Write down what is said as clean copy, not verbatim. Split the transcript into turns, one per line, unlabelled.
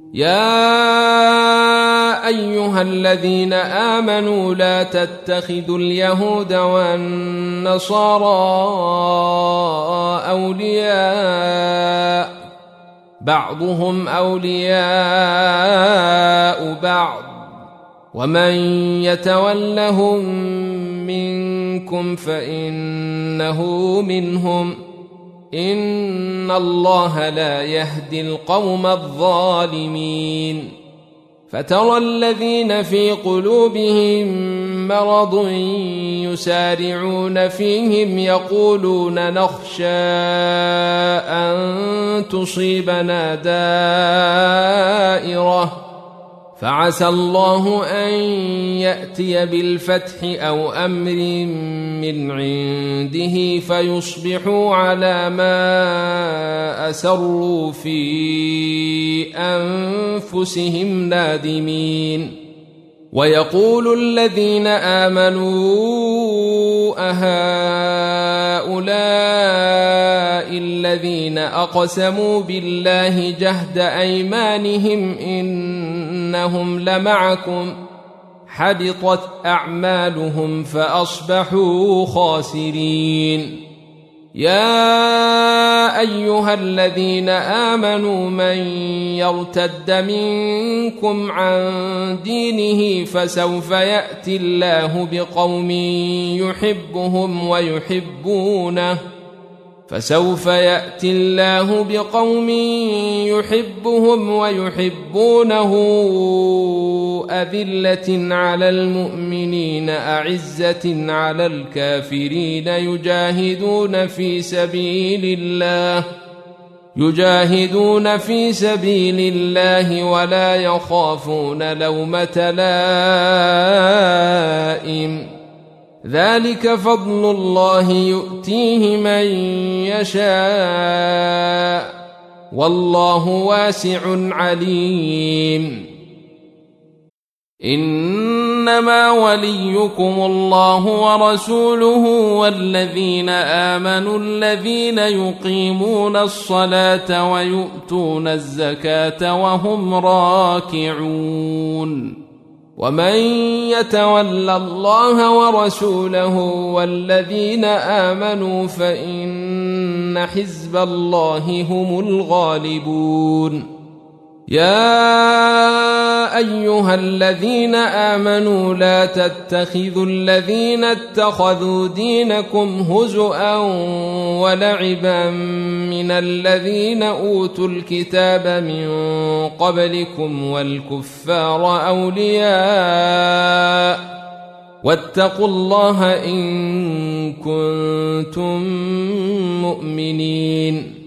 يا أيها الذين آمنوا لا تتخذوا اليهود والنصارى أولياء بعضهم أولياء بعض ومن يتولهم منكم فإنه منهم إن الله لا يهدي القوم الظالمين فترى الذين في قلوبهم مرض يسارعون فيهم يقولون نخشى أن تصيبنا دائرة فعسى الله أن يأتي بالفتح أو أمر من عنده فيصبحوا على ما أسروا في أنفسهم نادمين ويقول الذين آمنوا أهؤلاء الذين أقسموا بالله جهد أيمانهم إنهم لمعكم حبطت أعمالهم فأصبحوا خاسرين يا أيها الذين آمنوا من يرتد منكم عن دينه فسوف يأتي الله بقوم يحبهم ويحبونه أذلة على المؤمنين أعزة على الكافرين يجاهدون في سبيل الله ولا يخافون لومة لائم ذلك فضل الله يؤتيه من يشاء والله واسع عليم إنما وليكم الله ورسوله والذين آمنوا الذين يقيمون الصلاة ويؤتون الزكاة وهم راكعون ومن يتول الله ورسوله والذين آمنوا فإن حزب الله هم الغالبون يا أيها الذين آمنوا لا تتخذوا الذين اتخذوا دينكم هزؤا ولعبا من الذين أوتوا الكتاب من قبلكم والكفار أولياء واتقوا الله إن كنتم مؤمنين